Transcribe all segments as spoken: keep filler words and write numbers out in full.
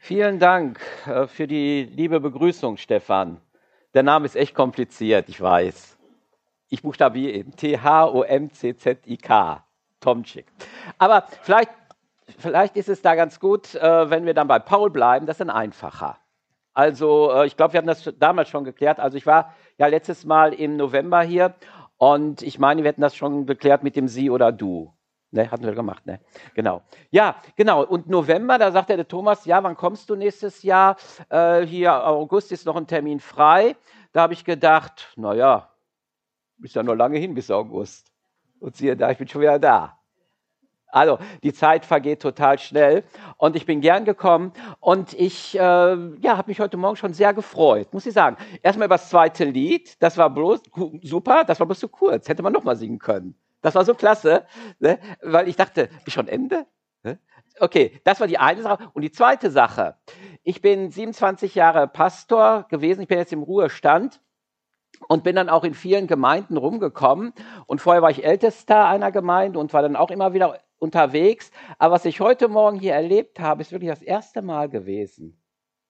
Vielen Dank äh, für die liebe Begrüßung, Stefan. Der Name ist echt kompliziert, ich weiß. Ich buchstabiere eben T H O M C Z I K, Tomczyk. Aber vielleicht, vielleicht ist es da ganz gut, äh, wenn wir dann bei Paul bleiben, das ist ein einfacher. Also äh, ich glaube, wir haben das damals schon geklärt. Also ich war ja letztes Mal im November hier und ich meine, wir hätten das schon geklärt mit dem Sie oder Du. Ne, hatten wir gemacht, ne? Genau. Ja, genau. Und November, da sagte der Thomas, ja, wann kommst du nächstes Jahr? Äh, hier, August ist noch ein Termin frei. Da habe ich gedacht, naja, ist ja noch lange hin bis August. Und siehe da, ich bin schon wieder da. Also, die Zeit vergeht total schnell und ich bin gern gekommen und ich äh, ja, habe mich heute Morgen schon sehr gefreut, muss ich sagen. Erstmal über das zweite Lied, das war bloß super, das war bloß so kurz, hätte man nochmal singen können. Das war so klasse, ne? Weil ich dachte, ist schon Ende? Ne? Okay, das war die eine Sache. Und die zweite Sache, ich bin siebenundzwanzig Jahre Pastor gewesen, ich bin jetzt im Ruhestand. Und bin dann auch in vielen Gemeinden rumgekommen. Und vorher war ich Ältester einer Gemeinde und war dann auch immer wieder unterwegs. Aber was ich heute Morgen hier erlebt habe, ist wirklich das erste Mal gewesen.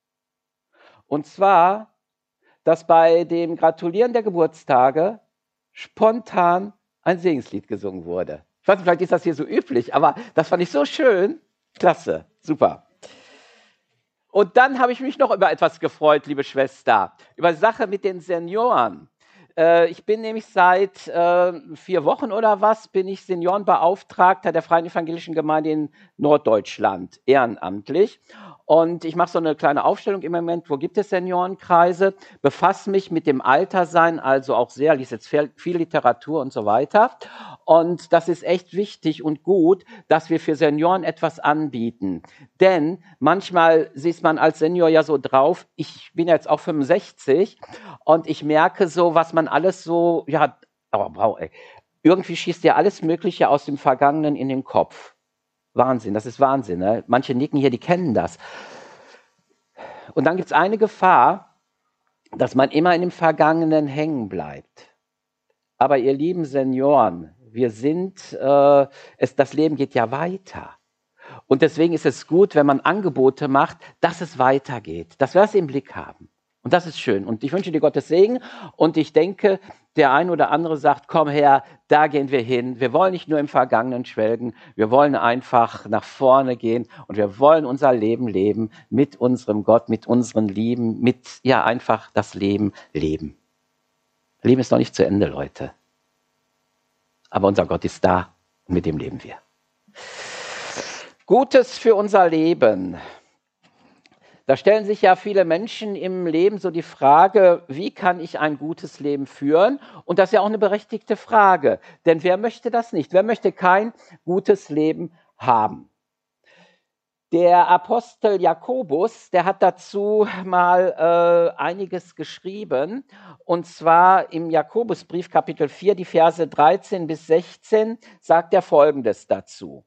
Und zwar, dass bei dem Gratulieren der Geburtstage spontan ein Segenslied gesungen wurde. Ich weiß nicht, vielleicht ist das hier so üblich, aber das fand ich so schön. Klasse, super. Und dann habe ich mich noch über etwas gefreut, liebe Schwester, über die Sache mit den Senioren. Äh, ich bin nämlich seit äh, vier Wochen oder was, bin ich Seniorenbeauftragter der Freien Evangelischen Gemeinde in Norddeutschland, ehrenamtlich. Und ich mache so eine kleine Aufstellung im Moment, wo gibt es Seniorenkreise, befasse mich mit dem Altersein, also auch sehr, liest jetzt viel, viel Literatur und so weiter. Und das ist echt wichtig und gut, dass wir für Senioren etwas anbieten. Denn manchmal sieht man als Senior ja so drauf, ich bin jetzt auch fünfundsechzig und ich merke so, was man alles so, ja, aber wow, ey, irgendwie schießt ja alles Mögliche aus dem Vergangenen in den Kopf. Wahnsinn, das ist Wahnsinn. Ne? Manche nicken hier, die kennen das. Und dann gibt es eine Gefahr, dass man immer in dem Vergangenen hängen bleibt. Aber ihr lieben Senioren, wir sind, äh, es, das Leben geht ja weiter. Und deswegen ist es gut, wenn man Angebote macht, dass es weitergeht, dass wir das im Blick haben. Und das ist schön. Und ich wünsche dir Gottes Segen. Und ich denke, der ein oder andere sagt, komm her, da gehen wir hin. Wir wollen nicht nur im Vergangenen schwelgen. Wir wollen einfach nach vorne gehen. Und wir wollen unser Leben leben mit unserem Gott, mit unseren Lieben, mit, ja, einfach das Leben leben. Leben ist noch nicht zu Ende, Leute. Aber unser Gott ist da und mit dem leben wir. Gutes für unser Leben. Da stellen sich ja viele Menschen im Leben so die Frage, wie kann ich ein gutes Leben führen? Und das ist ja auch eine berechtigte Frage, denn wer möchte das nicht? Wer möchte kein gutes Leben haben? Der Apostel Jakobus, der hat dazu mal äh, einiges geschrieben, und zwar im Jakobusbrief Kapitel vier, die Verse dreizehn bis sechzehn, sagt er Folgendes dazu.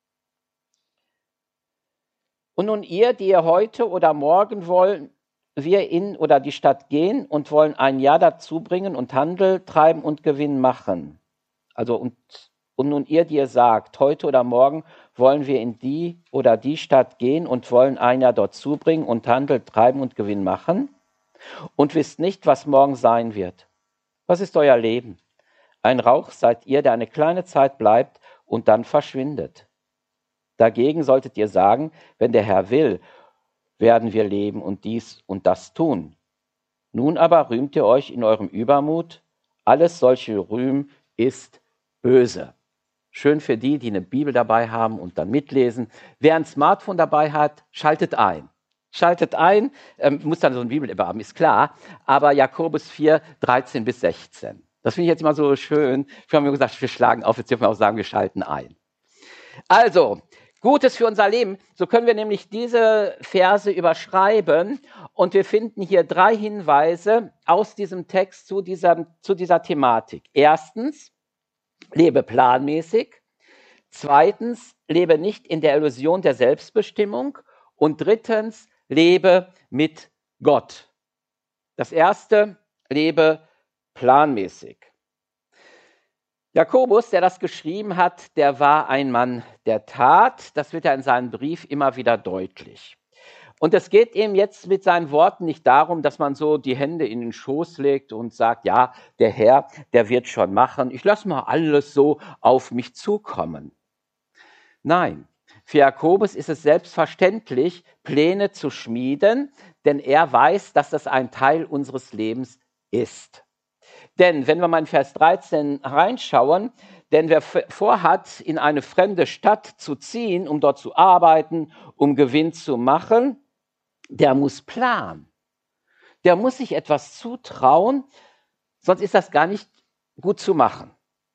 Und nun ihr, die ihr heute oder morgen wollen, wir in oder die Stadt gehen und wollen ein Jahr dazu bringen und Handel treiben und Gewinn machen. Also und, und nun ihr, die ihr sagt, heute oder morgen wollen wir in die oder die Stadt gehen und wollen ein Jahr dort zubringen und Handel treiben und Gewinn machen und wisst nicht, was morgen sein wird. Was ist euer Leben? Ein Rauch seid ihr, der eine kleine Zeit bleibt und dann verschwindet. Dagegen solltet ihr sagen, wenn der Herr will, werden wir leben und dies und das tun. Nun aber rühmt ihr euch in eurem Übermut. Alles solche Rühm ist böse. Schön für die, die eine Bibel dabei haben und dann mitlesen. Wer ein Smartphone dabei hat, schaltet ein. Schaltet ein, ähm, muss dann so eine Bibel haben, ist klar. Aber Jakobus vier, dreizehn bis sechzehn. Das finde ich jetzt immer so schön. Wir haben ja gesagt, wir schlagen auf, jetzt dürfen wir auch sagen, wir schalten ein. Also, Gutes für unser Leben. So können wir nämlich diese Verse überschreiben und wir finden hier drei Hinweise aus diesem Text zu dieser, zu dieser Thematik. Erstens, lebe planmäßig. Zweitens, lebe nicht in der Illusion der Selbstbestimmung. Und drittens, lebe mit Gott. Das erste, lebe planmäßig. Jakobus, der das geschrieben hat, der war ein Mann der Tat. Das wird ja in seinem Brief immer wieder deutlich. Und es geht ihm jetzt mit seinen Worten nicht darum, dass man so die Hände in den Schoß legt und sagt, ja, der Herr, der wird schon machen. Ich lasse mal alles so auf mich zukommen. Nein, für Jakobus ist es selbstverständlich, Pläne zu schmieden, denn er weiß, dass das ein Teil unseres Lebens ist. Denn wenn wir mal in Vers dreizehn reinschauen, denn wer vorhat, in eine fremde Stadt zu ziehen, um dort zu arbeiten, um Gewinn zu machen, der muss planen. Der muss sich etwas zutrauen, sonst ist das gar nicht gut zu machen.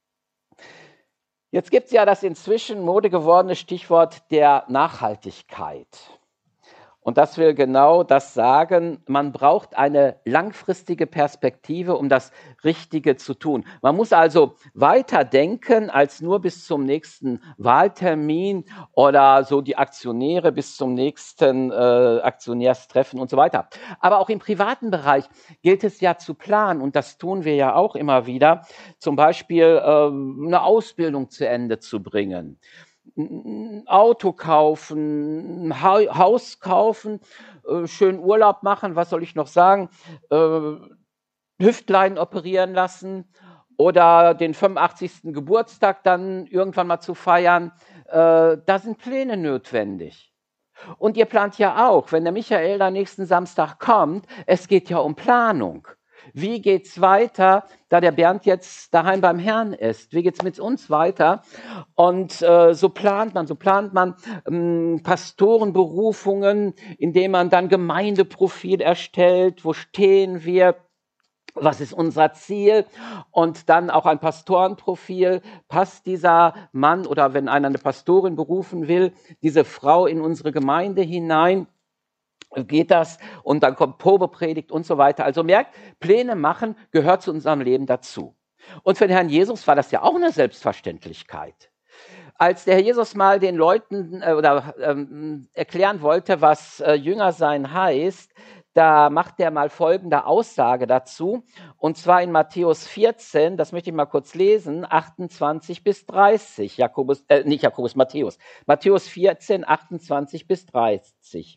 Jetzt gibt es ja das inzwischen Mode gewordene Stichwort der Nachhaltigkeit. Und das will genau das sagen, man braucht eine langfristige Perspektive, um das Richtige zu tun. Man muss also weiter denken als nur bis zum nächsten Wahltermin oder so die Aktionäre bis zum nächsten äh, Aktionärstreffen und so weiter. Aber auch im privaten Bereich gilt es ja zu planen und das tun wir ja auch immer wieder, zum Beispiel äh, eine Ausbildung zu Ende zu bringen. Ein Auto kaufen, ein Haus kaufen, äh, schön Urlaub machen, was soll ich noch sagen, äh, Hüftlein operieren lassen oder den fünfundachtzigsten Geburtstag dann irgendwann mal zu feiern. Äh, da sind Pläne notwendig. Und ihr plant ja auch, wenn der Michael da nächsten Samstag kommt, es geht ja um Planung. Wie geht's weiter, da der Bernd jetzt daheim beim Herrn ist? Wie geht's mit uns weiter? Und äh, so plant man, so plant man ähm, Pastorenberufungen, indem man dann Gemeindeprofil erstellt. Wo stehen wir? Was ist unser Ziel? Und dann auch ein Pastorenprofil. Passt dieser Mann oder wenn einer eine Pastorin berufen will, diese Frau in unsere Gemeinde hinein? Geht das? Und dann kommt Probepredigt und so weiter. Also merkt, Pläne machen gehört zu unserem Leben dazu. Und für den Herrn Jesus war das ja auch eine Selbstverständlichkeit. Als der Herr Jesus mal den Leuten äh, oder ähm, erklären wollte, was äh, Jünger sein heißt, da macht er mal folgende Aussage dazu. Und zwar in Matthäus vierzehn, das möchte ich mal kurz lesen, achtundzwanzig bis dreißig. Jakobus, äh, nicht Jakobus, Matthäus. Matthäus vierzehn, achtundzwanzig bis dreißig.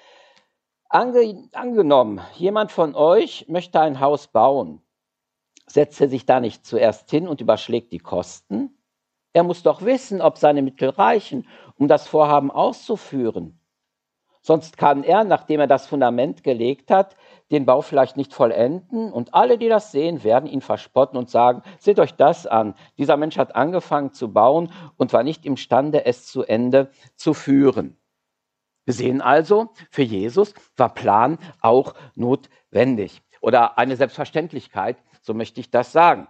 Ange, angenommen, jemand von euch möchte ein Haus bauen. Setzt er sich da nicht zuerst hin und überschlägt die Kosten? Er muss doch wissen, ob seine Mittel reichen, um das Vorhaben auszuführen. Sonst kann er, nachdem er das Fundament gelegt hat, den Bau vielleicht nicht vollenden und alle, die das sehen, werden ihn verspotten und sagen, seht euch das an, dieser Mensch hat angefangen zu bauen und war nicht imstande, es zu Ende zu führen. Wir sehen also, für Jesus war Plan auch notwendig oder eine Selbstverständlichkeit, so möchte ich das sagen.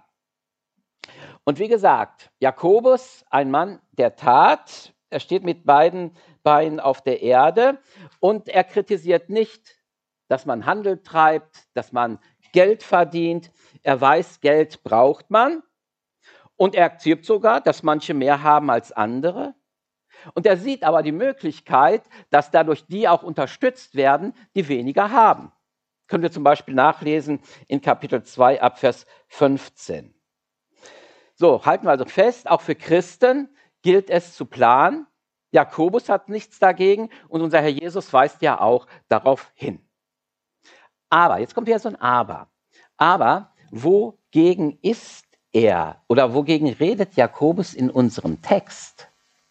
Und wie gesagt, Jakobus, ein Mann der Tat, er steht mit beiden Beinen auf der Erde und er kritisiert nicht, dass man Handel treibt, dass man Geld verdient. Er weiß, Geld braucht man und er akzeptiert sogar, dass manche mehr haben als andere. Und er sieht aber die Möglichkeit, dass dadurch die auch unterstützt werden, die weniger haben. Können wir zum Beispiel nachlesen in Kapitel zwei, Abvers fünfzehn. So, halten wir also fest, auch für Christen gilt es zu planen. Jakobus hat nichts dagegen und unser Herr Jesus weist ja auch darauf hin. Aber, jetzt kommt wieder so ein Aber. Aber, wogegen ist er oder wogegen redet Jakobus in unserem Text?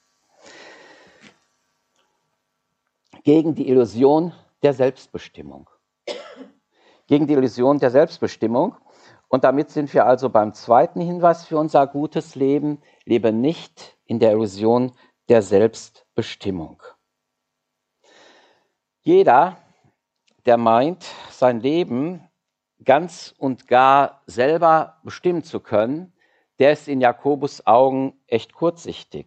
Gegen die Illusion der Selbstbestimmung. Gegen die Illusion der Selbstbestimmung. Und damit sind wir also beim zweiten Hinweis für unser gutes Leben. Lebe nicht in der Illusion der Selbstbestimmung. Jeder, der meint, sein Leben ganz und gar selber bestimmen zu können, der ist in Jakobus Augen echt kurzsichtig.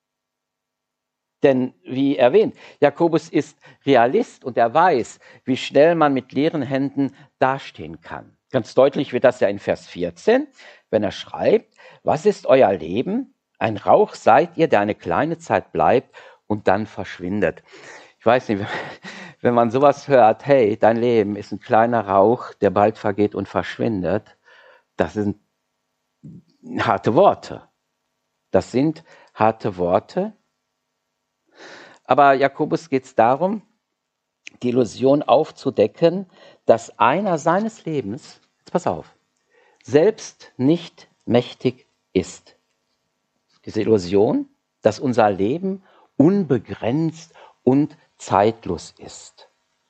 Denn wie erwähnt, Jakobus ist Realist und er weiß, wie schnell man mit leeren Händen dastehen kann. Ganz deutlich wird das ja in Vers vierzehn, wenn er schreibt, was ist euer Leben? Ein Rauch seid ihr, der eine kleine Zeit bleibt und dann verschwindet. Ich weiß nicht, wenn man sowas hört, hey, dein Leben ist ein kleiner Rauch, der bald vergeht und verschwindet, das sind harte Worte. Das sind harte Worte. Aber Jakobus geht es darum, die Illusion aufzudecken, dass einer seines Lebens, jetzt pass auf, selbst nicht mächtig ist. Diese Illusion, dass unser Leben unbegrenzt und zeitlos ist.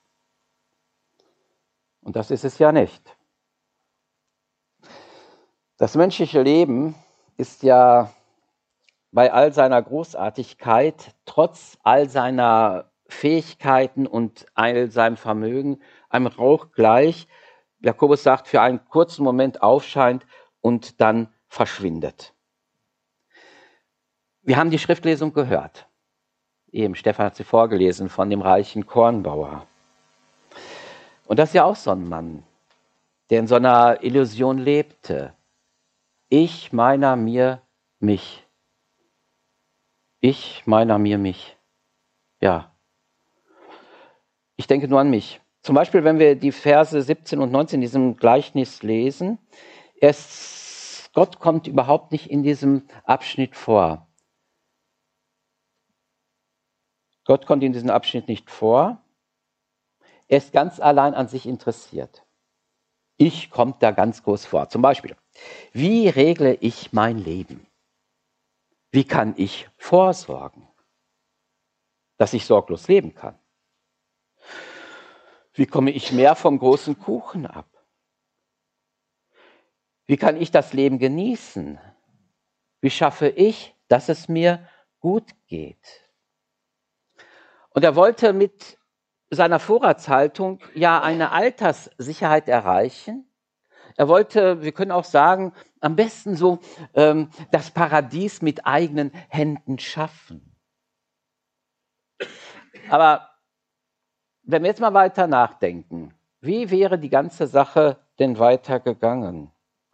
Und das ist es ja nicht. Das menschliche Leben ist ja bei all seiner Großartigkeit, trotz all seiner Fähigkeiten und all seinem Vermögen, einem Rauch gleich, Jakobus sagt, für einen kurzen Moment aufscheint und dann verschwindet. Wir haben die Schriftlesung gehört. Eben, Stefan hat sie vorgelesen von dem reichen Kornbauer. Und das ist ja auch so ein Mann, der in so einer Illusion lebte. Ich, meiner, mir, mich. Ich, meiner, mir, mich. Ja. Ich denke nur an mich. Zum Beispiel, wenn wir die Verse siebzehn und neunzehn in diesem Gleichnis lesen, es, Gott kommt überhaupt nicht in diesem Abschnitt vor. Gott kommt in diesem Abschnitt nicht vor. Er ist ganz allein an sich interessiert. Ich kommt da ganz groß vor. Zum Beispiel, wie regle ich mein Leben? Wie kann ich vorsorgen, dass ich sorglos leben kann? Wie komme ich mehr vom großen Kuchen ab? Wie kann ich das Leben genießen? Wie schaffe ich, dass es mir gut geht? Und er wollte mit seiner Vorratshaltung ja eine Alterssicherheit erreichen. Er wollte, wir können auch sagen, am besten so ähm, das Paradies mit eigenen Händen schaffen. Aber wenn wir jetzt mal weiter nachdenken, wie wäre die ganze Sache denn weitergegangen?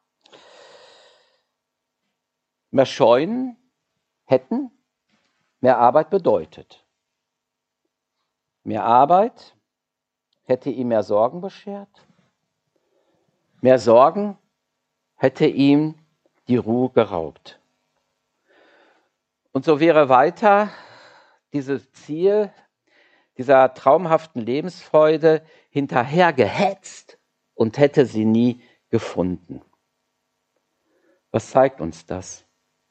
Mehr Scheunen hätten mehr Arbeit bedeutet. Mehr Arbeit hätte ihm mehr Sorgen beschert. Mehr Sorgen hätte ihm die Ruhe geraubt. Und so wäre weiter dieses Ziel dieser traumhaften Lebensfreude hinterhergehetzt und hätte sie nie gefunden. Was zeigt uns das?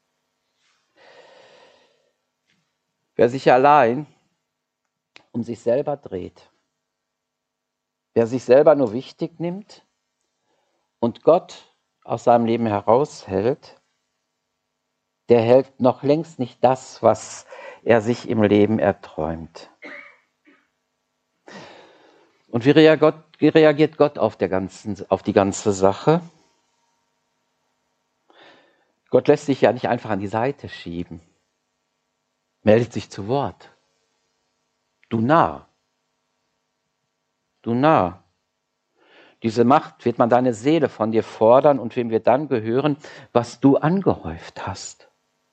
Wer sich allein um sich selber dreht, wer sich selber nur wichtig nimmt und Gott aus seinem Leben heraushält, der hält noch längst nicht das, was er sich im Leben erträumt. Und wie reagiert Gott auf, der ganzen, auf die ganze Sache? Gott lässt sich ja nicht einfach an die Seite schieben. Meldet sich zu Wort. Du Narr. Du Narr. Diese Macht wird man deine Seele von dir fordern und wem wir dann gehören, was du angehäuft hast.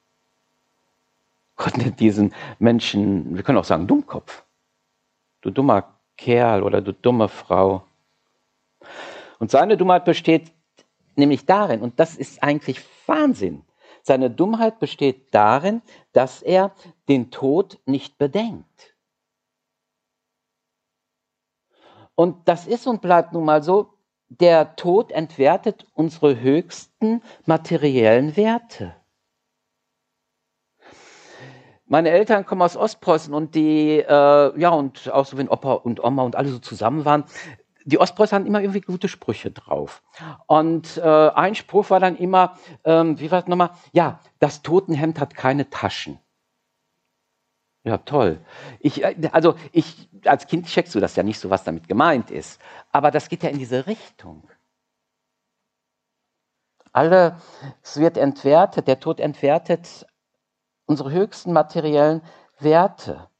Gott nennt diesen Menschen, wir können auch sagen, Dummkopf. Du dummer Kerl oder du dumme Frau. Und seine Dummheit besteht nämlich darin, und das ist eigentlich Wahnsinn, seine Dummheit besteht darin, dass er den Tod nicht bedenkt. Und das ist und bleibt nun mal so, der Tod entwertet unsere höchsten materiellen Werte. Meine Eltern kommen aus Ostpreußen und die, äh, ja, und auch so wenn Opa und Oma und alle so zusammen waren, die Ostpreußen hatten immer irgendwie gute Sprüche drauf. Und äh, ein Spruch war dann immer, ähm, wie war das nochmal? Ja, das Totenhemd hat keine Taschen. Ja, toll. Ich, also ich, als Kind checkst du das ja nicht so, was damit gemeint ist. Aber das geht ja in diese Richtung. Alles wird entwertet, der Tod entwertet unsere höchsten materiellen Werte.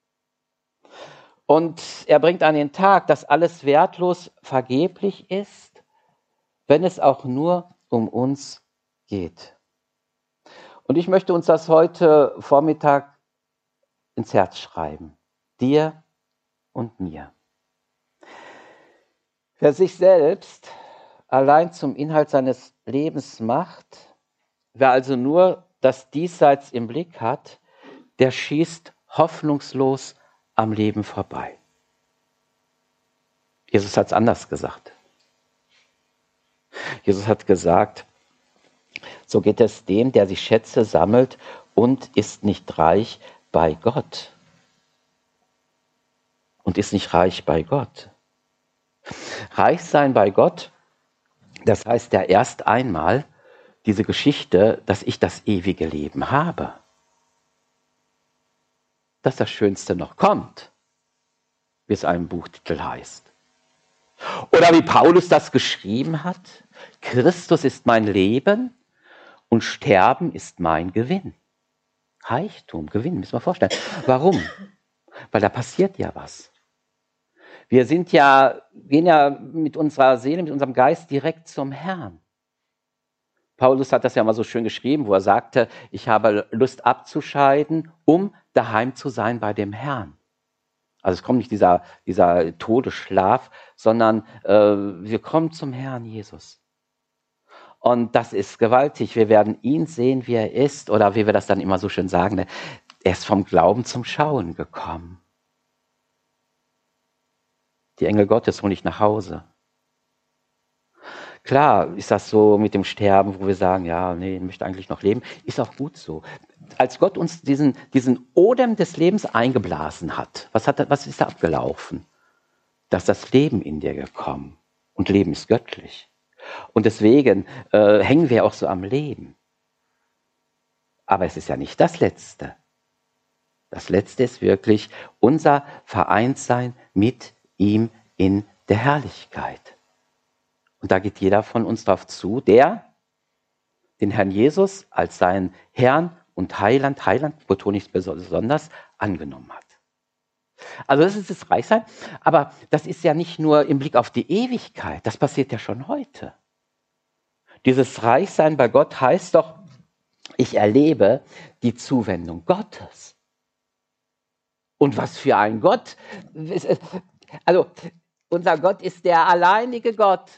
Und er bringt an den Tag, dass alles wertlos vergeblich ist, wenn es auch nur um uns geht. Und ich möchte uns das heute Vormittag ins Herz schreiben. Dir und mir. Wer sich selbst allein zum Inhalt seines Lebens macht, wer also nur das Diesseits im Blick hat, der schießt hoffnungslos am Leben vorbei. Jesus hat es anders gesagt. Jesus hat gesagt, so geht es dem, der sich Schätze sammelt und ist nicht reich bei Gott. Und ist nicht reich bei Gott. Reich sein bei Gott, das heißt ja erst einmal diese Geschichte, dass ich das ewige Leben habe. Dass das Schönste noch kommt, wie es einem Buchtitel heißt. Oder wie Paulus das geschrieben hat, Christus ist mein Leben und Sterben ist mein Gewinn. Reichtum, Gewinn, müssen wir vorstellen. Warum? Weil da passiert ja was. Wir sind ja, gehen ja mit unserer Seele, mit unserem Geist direkt zum Herrn. Paulus hat das ja mal so schön geschrieben, wo er sagte, ich habe Lust abzuscheiden, um daheim zu sein bei dem Herrn. Also es kommt nicht dieser, dieser Todesschlaf, sondern äh, wir kommen zum Herrn Jesus. Und das ist gewaltig. Wir werden ihn sehen, wie er ist, oder wie wir das dann immer so schön sagen, ne? Er ist vom Glauben zum Schauen gekommen. Die Engel Gottes holen dich nach Hause. Klar ist das so mit dem Sterben, wo wir sagen, ja, nee, ich möchte eigentlich noch leben. Ist auch gut so. Als Gott uns diesen, diesen Odem des Lebens eingeblasen hat, was, hat, was ist da abgelaufen? Da ist das Leben in dir gekommen. Und Leben ist göttlich. Und deswegen äh, hängen wir auch so am Leben. Aber es ist ja nicht das Letzte. Das Letzte ist wirklich unser Vereintsein mit ihm in der Herrlichkeit. Und da geht jeder von uns darauf zu, der den Herrn Jesus als seinen Herrn und Heiland, Heiland, betone ich es besonders, angenommen hat. Also das ist das Reichsein, aber das ist ja nicht nur im Blick auf die Ewigkeit, das passiert ja schon heute. Dieses Reichsein bei Gott heißt doch, ich erlebe die Zuwendung Gottes. Und was für ein Gott. Also unser Gott ist der alleinige Gott.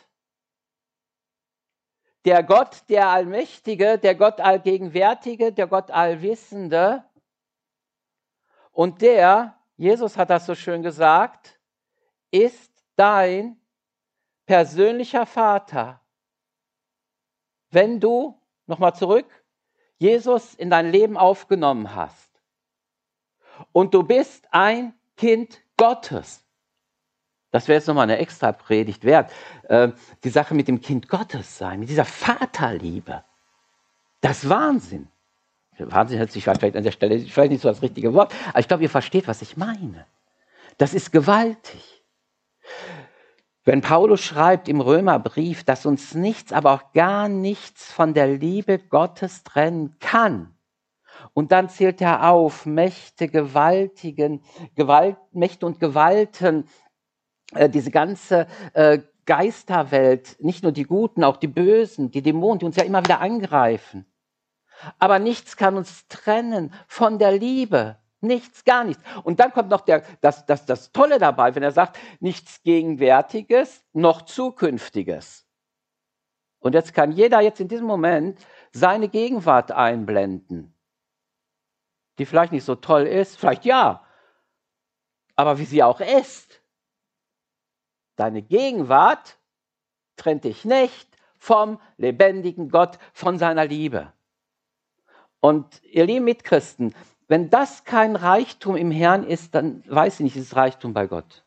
Der Gott, der Allmächtige, der Gott Allgegenwärtige, der Gott Allwissende. Und der, Jesus hat das so schön gesagt, ist dein persönlicher Vater. Wenn du, nochmal zurück, Jesus in dein Leben aufgenommen hast und du bist ein Kind Gottes. Das wäre jetzt nochmal eine extra Predigt wert. Äh, die Sache mit dem Kind Gottes sein, mit dieser Vaterliebe. Das ist Wahnsinn. Wahnsinn hört sich vielleicht an der Stelle vielleicht nicht so das richtige Wort, aber ich glaube, ihr versteht, was ich meine. Das ist gewaltig. Wenn Paulus schreibt im Römerbrief, dass uns nichts, aber auch gar nichts von der Liebe Gottes trennen kann, und dann zählt er auf Mächte, gewaltigen, Gewalt, Mächte und Gewalten, äh, diese ganze äh, Geisterwelt, nicht nur die Guten, auch die Bösen, die Dämonen, die uns ja immer wieder angreifen. Aber nichts kann uns trennen von der Liebe. Nichts, gar nichts. Und dann kommt noch der, das, das, das Tolle dabei, wenn er sagt, nichts Gegenwärtiges, noch Zukünftiges. Und jetzt kann jeder jetzt in diesem Moment seine Gegenwart einblenden, die vielleicht nicht so toll ist, vielleicht ja, aber wie sie auch ist. Deine Gegenwart trennt dich nicht vom lebendigen Gott, von seiner Liebe. Und ihr lieben Mitchristen, wenn das kein Reichtum im Herrn ist, dann weiß ich nicht, ist es Reichtum bei Gott.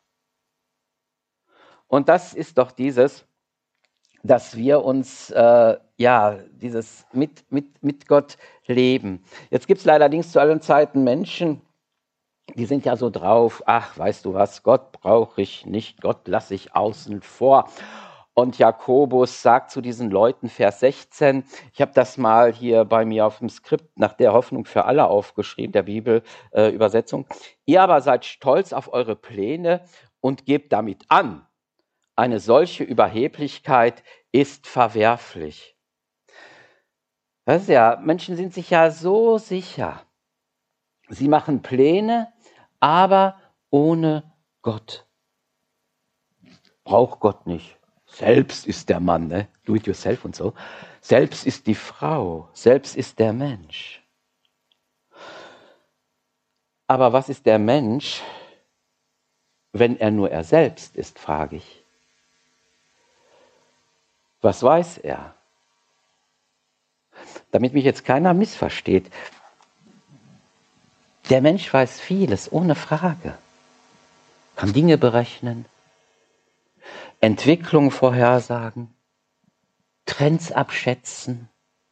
Und das ist doch dieses, dass wir uns, äh, ja, dieses mit, mit, mit Gott leben. Jetzt gibt es allerdings zu allen Zeiten Menschen, die sind ja so drauf, ach, weißt du was, Gott brauche ich nicht, Gott lasse ich außen vor. Und Jakobus sagt zu diesen Leuten, Vers sechzehn, ich habe das mal hier bei mir auf dem Skript nach der Hoffnung für alle aufgeschrieben, der Bibelübersetzung. Äh, Ihr aber seid stolz auf eure Pläne und gebt damit an. Eine solche Überheblichkeit ist verwerflich. Das ist ja, Menschen sind sich ja so sicher. Sie machen Pläne, aber ohne Gott. Braucht Gott nicht. Selbst ist der Mann, ne? Do it yourself und so. Selbst ist die Frau, selbst ist der Mensch. Aber was ist der Mensch, wenn er nur er selbst ist, frage ich. Was weiß er? Damit mich jetzt keiner missversteht. Der Mensch weiß vieles, ohne Frage. Kann Dinge berechnen, Entwicklung vorhersagen, Trends abschätzen.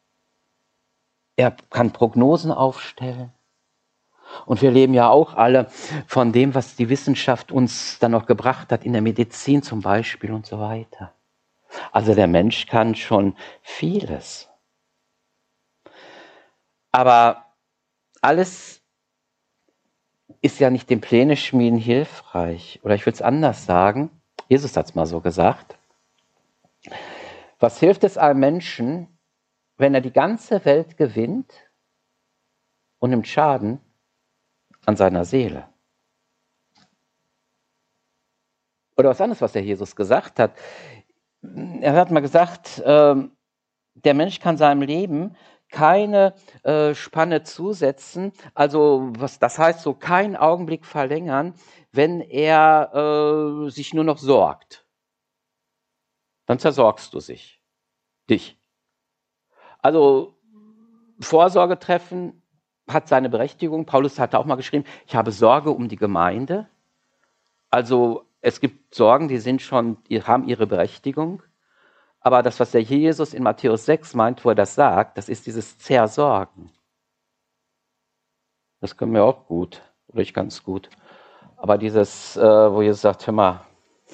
Er kann Prognosen aufstellen. Und wir leben ja auch alle von dem, was die Wissenschaft uns dann noch gebracht hat, in der Medizin zum Beispiel und so weiter. Also der Mensch kann schon vieles. Aber alles ist ja nicht dem Pläne schmieden hilfreich. Oder ich würde es anders sagen. Jesus hat es mal so gesagt. Was hilft es einem Menschen, wenn er die ganze Welt gewinnt und nimmt Schaden an seiner Seele? Oder was anderes, was der Jesus gesagt hat. Er hat mal gesagt, äh, der Mensch kann seinem Leben keine äh, Spanne zusetzen, also was das heißt, so keinen Augenblick verlängern, wenn er äh, sich nur noch sorgt. Dann zersorgst du sich, dich. Also Vorsorge treffen hat seine Berechtigung. Paulus hat auch mal geschrieben, ich habe Sorge um die Gemeinde. Also es gibt Sorgen, die sind schon, die haben ihre Berechtigung. Aber das, was der Jesus in Matthäus sechs meint, wo er das sagt, das ist dieses Zersorgen. Das können wir auch gut, oder ich ganz gut. Aber dieses, äh, wo Jesus sagt, hör mal,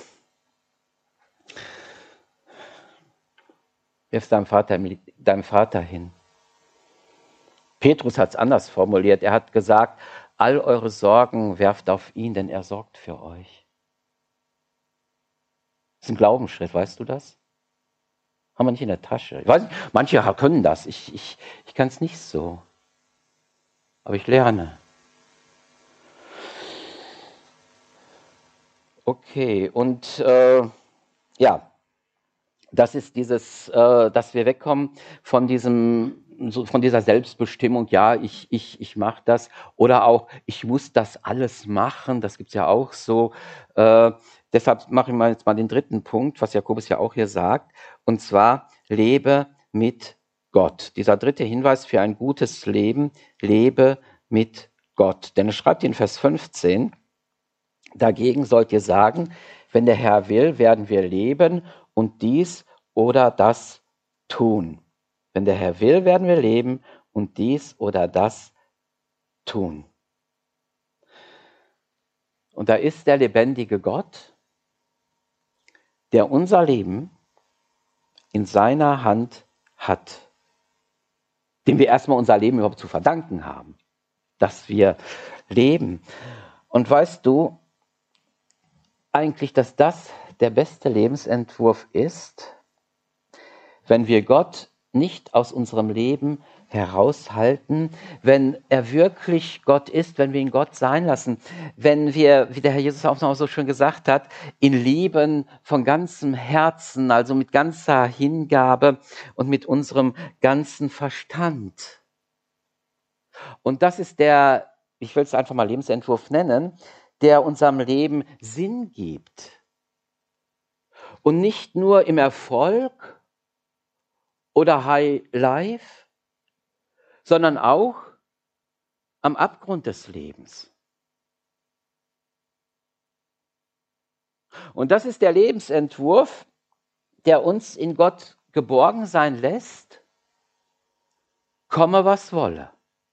wirf deinem Vater, deinem Vater hin. Petrus hat es anders formuliert. Er hat gesagt, all eure Sorgen werft auf ihn, denn er sorgt für euch. Das ist ein Glaubensschritt, weißt du das? Haben wir nicht in der Tasche. Ich weiß nicht, manche können das. Ich, ich, ich kann es nicht so. Aber ich lerne. Okay, und äh, ja, das ist dieses, äh, dass wir wegkommen von diesem, so von dieser Selbstbestimmung, ja, ich, ich, ich mache das. Oder auch, ich muss das alles machen. Das gibt es ja auch so. Äh, deshalb mache ich mal jetzt mal den dritten Punkt, was Jakobus ja auch hier sagt. Und zwar, lebe mit Gott. Dieser dritte Hinweis für ein gutes Leben, lebe mit Gott. Denn es schreibt in Vers fünfzehn, dagegen sollt ihr sagen, wenn der Herr will, werden wir leben und dies oder das tun. Wenn der Herr will, werden wir leben und dies oder das tun. Und da ist der lebendige Gott, der unser Leben in seiner Hand hat, dem wir erstmal unser Leben überhaupt zu verdanken haben, dass wir leben. Und weißt du eigentlich, dass das der beste Lebensentwurf ist, wenn wir Gott nicht aus unserem Leben heraushalten, wenn er wirklich Gott ist, wenn wir ihn Gott sein lassen, wenn wir, wie der Herr Jesus auch noch so schön gesagt hat, ihn lieben von ganzem Herzen, also mit ganzer Hingabe und mit unserem ganzen Verstand. Und das ist der, ich will es einfach mal Lebensentwurf nennen, der unserem Leben Sinn gibt. Und nicht nur im Erfolg oder High Life, sondern auch am Abgrund des Lebens. Und das ist der Lebensentwurf, der uns in Gott geborgen sein lässt, komme was wolle.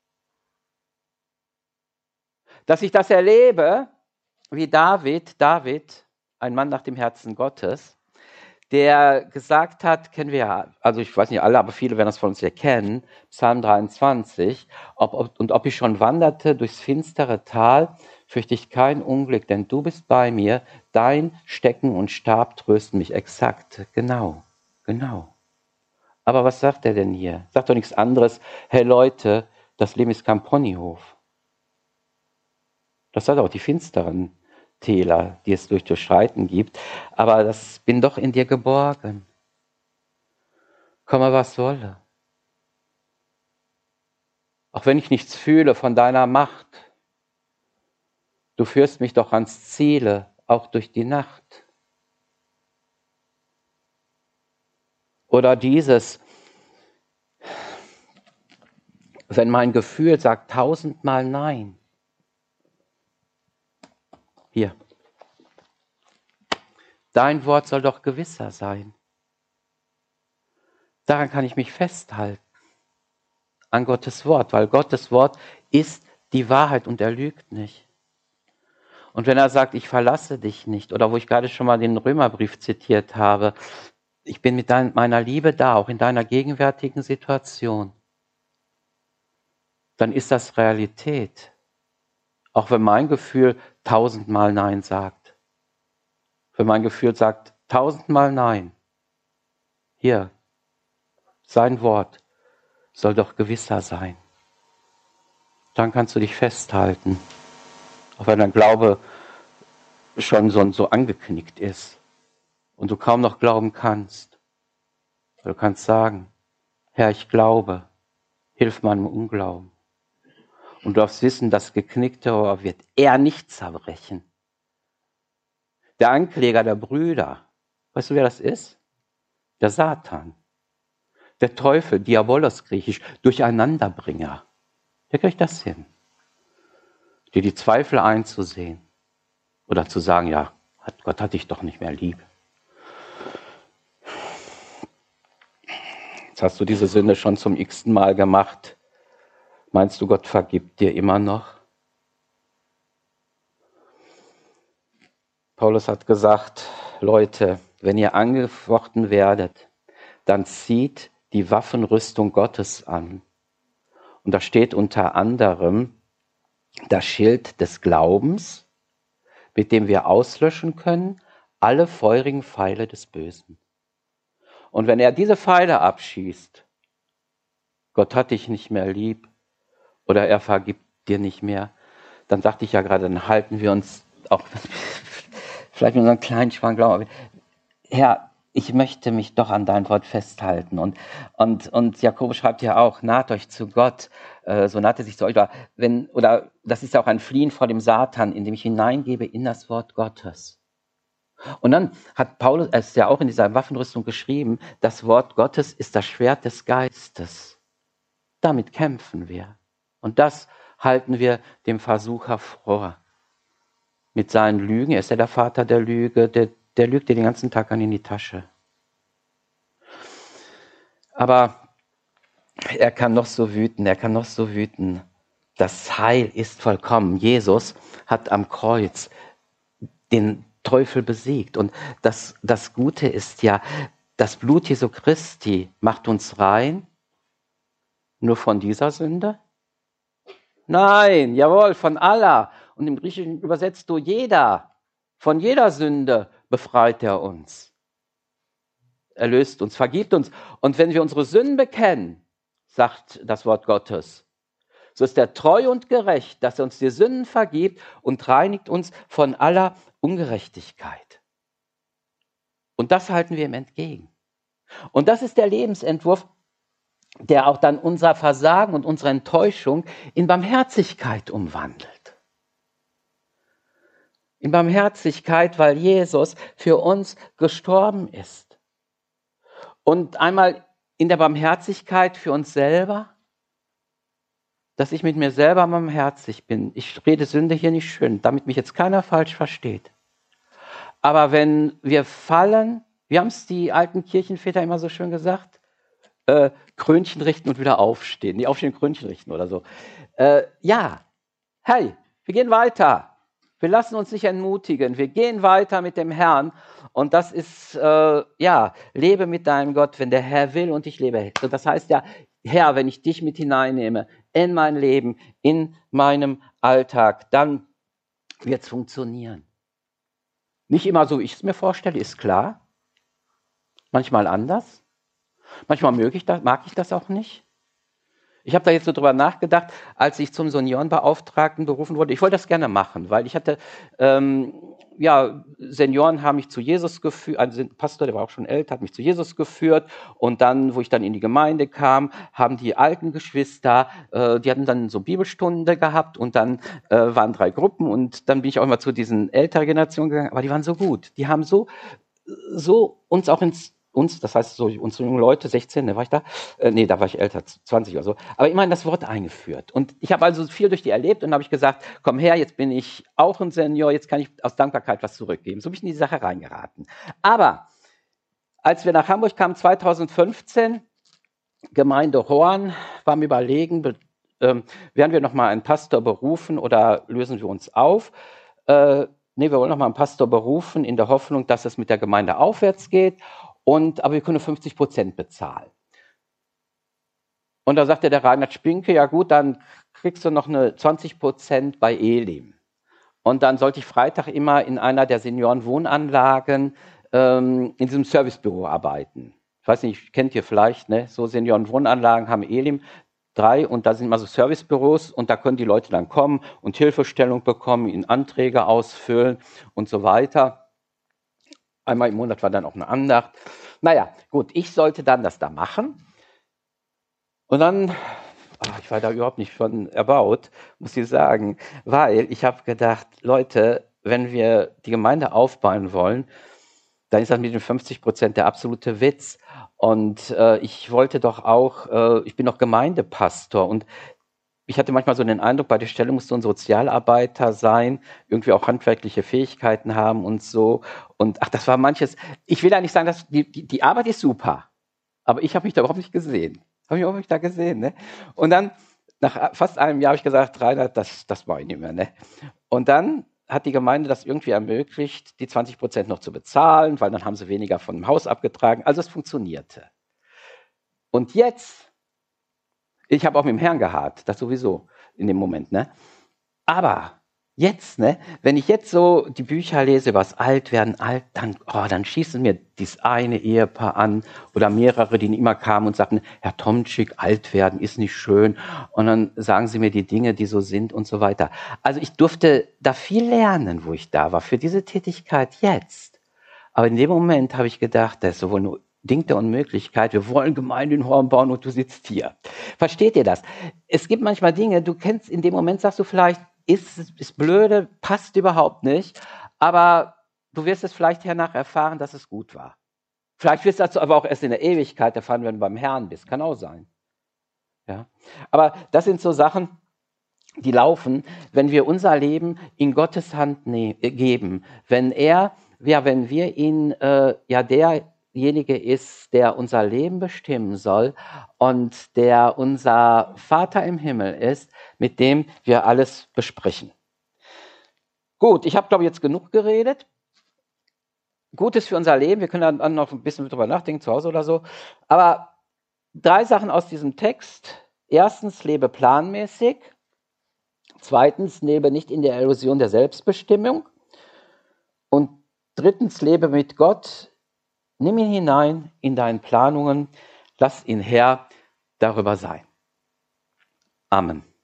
Dass ich das erlebe, wie David, David, ein Mann nach dem Herzen Gottes, der gesagt hat, kennen wir ja, also ich weiß nicht alle, aber viele werden das von uns ja kennen, Psalm dreiundzwanzig, ob, ob, und ob ich schon wanderte durchs finstere Tal, fürchte ich kein Unglück, denn du bist bei mir, dein Stecken und Stab trösten mich. Exakt, genau, genau. Aber was sagt er denn hier? Sagt doch nichts anderes, hey Leute, das Leben ist kein Ponyhof. Das hat auch die finsteren Täler, die es durch Durchschreiten gibt, aber das bin doch in dir geborgen. Komme, was wolle. Auch wenn ich nichts fühle von deiner Macht, du führst mich doch ans Ziele, auch durch die Nacht. Oder dieses, wenn mein Gefühl sagt tausendmal Nein. Hier. Dein Wort soll doch gewisser sein. Daran kann ich mich festhalten. An Gottes Wort, weil Gottes Wort ist die Wahrheit und er lügt nicht. Und wenn er sagt, ich verlasse dich nicht, oder wo ich gerade schon mal den Römerbrief zitiert habe, ich bin mit dein, meiner Liebe da, auch in deiner gegenwärtigen Situation, dann ist das Realität. Auch wenn mein Gefühl tausendmal Nein sagt. Wenn mein Gefühl sagt tausendmal Nein. Hier, sein Wort soll doch gewisser sein. Dann kannst du dich festhalten. Auch wenn dein Glaube schon so, so angeknickt ist und du kaum noch glauben kannst. Du kannst sagen, Herr, ich glaube, hilf meinem Unglauben. Und du darfst wissen, das geknickte Rohr wird er nicht zerbrechen. Der Ankläger der Brüder, weißt du, wer das ist? Der Satan. Der Teufel, Diabolos griechisch, Durcheinanderbringer. Der kriegt das hin. Dir die Zweifel einzusehen. Oder zu sagen, ja, Gott hat dich doch nicht mehr lieb. Jetzt hast du diese Sünde schon zum x-ten Mal gemacht. Meinst du, Gott vergibt dir immer noch? Paulus hat gesagt, Leute, wenn ihr angefochten werdet, dann zieht die Waffenrüstung Gottes an. Und da steht unter anderem das Schild des Glaubens, mit dem wir auslöschen können alle feurigen Pfeile des Bösen. Und wenn er diese Pfeile abschießt, Gott hat dich nicht mehr lieb oder er vergibt dir nicht mehr, dann dachte ich ja gerade, dann halten wir uns auch vielleicht mit so einem kleinen Schwang Glauben. Herr, ich möchte mich doch an dein Wort festhalten. Und, und, und Jakobus schreibt ja auch, naht euch zu Gott, äh, so naht er sich zu euch. Oder, wenn, oder das ist ja auch ein Fliehen vor dem Satan, indem ich hineingebe in das Wort Gottes. Und dann hat Paulus es ja auch in dieser Waffenrüstung geschrieben, das Wort Gottes ist das Schwert des Geistes. Damit kämpfen wir. Und das halten wir dem Versucher vor. Mit seinen Lügen, er ist ja der Vater der Lüge, der, der lügt dir den ganzen Tag an in die Tasche. Aber er kann noch so wüten, er kann noch so wüten. Das Heil ist vollkommen. Jesus hat am Kreuz den Teufel besiegt. Und das, das Gute ist ja, das Blut Jesu Christi macht uns rein. Nur von dieser Sünde? Nein, jawohl, von aller. Und im Griechischen übersetzt du jeder. Von jeder Sünde befreit er uns. Er löst uns, vergibt uns. Und wenn wir unsere Sünden bekennen, sagt das Wort Gottes, so ist er treu und gerecht, dass er uns die Sünden vergibt und reinigt uns von aller Ungerechtigkeit. Und das halten wir ihm entgegen. Und das ist der Lebensentwurf, der auch dann unser Versagen und unsere Enttäuschung in Barmherzigkeit umwandelt. In Barmherzigkeit, weil Jesus für uns gestorben ist. Und einmal in der Barmherzigkeit für uns selber, dass ich mit mir selber barmherzig bin. Ich rede Sünde hier nicht schön, damit mich jetzt keiner falsch versteht. Aber wenn wir fallen, wie haben es die alten Kirchenväter immer so schön gesagt, äh, Krönchen richten und wieder aufstehen. Nee, aufstehen, Krönchen richten oder so. Äh, ja, hey, wir gehen weiter. Wir lassen uns nicht entmutigen. Wir gehen weiter mit dem Herrn. Und das ist, äh, ja, lebe mit deinem Gott, wenn der Herr will und ich lebe. Das heißt ja, Herr, wenn ich dich mit hineinnehme in mein Leben, in meinem Alltag, dann wird es funktionieren. Nicht immer so, wie ich es mir vorstelle, ist klar. Manchmal anders. Manchmal mag ich das, mag ich das auch nicht. Ich habe da jetzt so drüber nachgedacht, als ich zum Seniorenbeauftragten berufen wurde. Ich wollte das gerne machen, weil ich hatte, ähm, ja, Senioren haben mich zu Jesus geführt, ein Pastor, der war auch schon älter, hat mich zu Jesus geführt. Und dann, wo ich dann in die Gemeinde kam, haben die alten Geschwister, äh, die hatten dann so Bibelstunde gehabt und dann äh, waren drei Gruppen und dann bin ich auch immer zu diesen älteren Generationen gegangen, aber die waren so gut. Die haben so, so uns auch ins uns, das heißt so unsere jungen Leute, sechzehn, ne, war ich da? Äh, nee, da war ich älter, zwanzig oder so. Aber immerhin das Wort eingeführt. Und ich habe also viel durch die erlebt und habe ich gesagt, komm her, jetzt bin ich auch ein Senior, jetzt kann ich aus Dankbarkeit was zurückgeben. So bin ich in die Sache reingeraten. Aber als wir nach Hamburg kamen, zweitausendfünfzehn, Gemeinde Horn, waren wir überlegen, be, ähm, werden wir nochmal einen Pastor berufen oder lösen wir uns auf? Äh, nee, wir wollen nochmal einen Pastor berufen, in der Hoffnung, dass es mit der Gemeinde aufwärts geht. Und, aber wir können fünfzig Prozent bezahlen. Und da sagte der Reinhard Spinke, ja gut, dann kriegst du noch eine zwanzig Prozent bei Elim. Und dann sollte ich Freitag immer in einer der Seniorenwohnanlagen ähm, in diesem Servicebüro arbeiten. Ich weiß nicht, kennt ihr vielleicht, ne? So Seniorenwohnanlagen haben Elim drei und da sind immer so Servicebüros und da können die Leute dann kommen und Hilfestellung bekommen, ihnen Anträge ausfüllen und so weiter. Einmal im Monat war dann auch eine Andacht. Naja, gut, ich sollte dann das da machen. Und dann, ach, ich war da überhaupt nicht von erbaut, muss ich sagen, weil ich habe gedacht, Leute, wenn wir die Gemeinde aufbauen wollen, dann ist das mit den fünfzig Prozent der absolute Witz. Und äh, ich wollte doch auch, äh, ich bin doch Gemeindepastor und ich hatte manchmal so den Eindruck, bei der Stelle musst du ein Sozialarbeiter sein, irgendwie auch handwerkliche Fähigkeiten haben und so. Und ach, das war manches, ich will ja nicht sagen, dass die, die, die Arbeit ist super, aber ich habe mich da überhaupt nicht gesehen. Habe ich überhaupt nicht da gesehen, ne? Und dann, nach fast einem Jahr habe ich gesagt, Reinhard, das, das mache ich nicht mehr, ne? Und dann hat die Gemeinde das irgendwie ermöglicht, die zwanzig Prozent noch zu bezahlen, weil dann haben sie weniger von dem Haus abgetragen. Also es funktionierte. Und jetzt, ich habe auch mit dem Herrn geharrt, das sowieso in dem Moment, ne? Aber jetzt, ne, wenn ich jetzt so die Bücher lese über das Altwerden, alt, dann, oh, dann schießen mir dieses eine Ehepaar an oder mehrere, die immer kamen und sagten, Herr Tomczyk, Altwerden ist nicht schön. Und dann sagen sie mir die Dinge, die so sind und so weiter. Also ich durfte da viel lernen, wo ich da war, für diese Tätigkeit jetzt. Aber in dem Moment habe ich gedacht, das ist sowohl nur Ding der Unmöglichkeit, wir wollen Gemeinde in Horn bauen und du sitzt hier. Versteht ihr das? Es gibt manchmal Dinge, du kennst, in dem Moment sagst du vielleicht, ist, ist blöde, passt überhaupt nicht, aber du wirst es vielleicht hernach erfahren, dass es gut war. Vielleicht wirst du dazu aber auch erst in der Ewigkeit erfahren, wenn du beim Herrn bist. Kann auch sein. Ja? Aber das sind so Sachen, die laufen, wenn wir unser Leben in Gottes Hand ne- geben. Wenn er, ja, wenn wir ihn, äh, ja, derjenige ist, der unser Leben bestimmen soll und der unser Vater im Himmel ist, mit dem wir alles besprechen. Gut, ich habe, glaube ich, jetzt genug geredet. Gutes für unser Leben, wir können dann noch ein bisschen drüber nachdenken, zu Hause oder so. Aber drei Sachen aus diesem Text. Erstens, lebe planmäßig. Zweitens, lebe nicht in der Illusion der Selbstbestimmung. Und drittens, lebe mit Gott. Nimm ihn hinein in deinen Planungen. Lass ihn Herr darüber sein. Amen.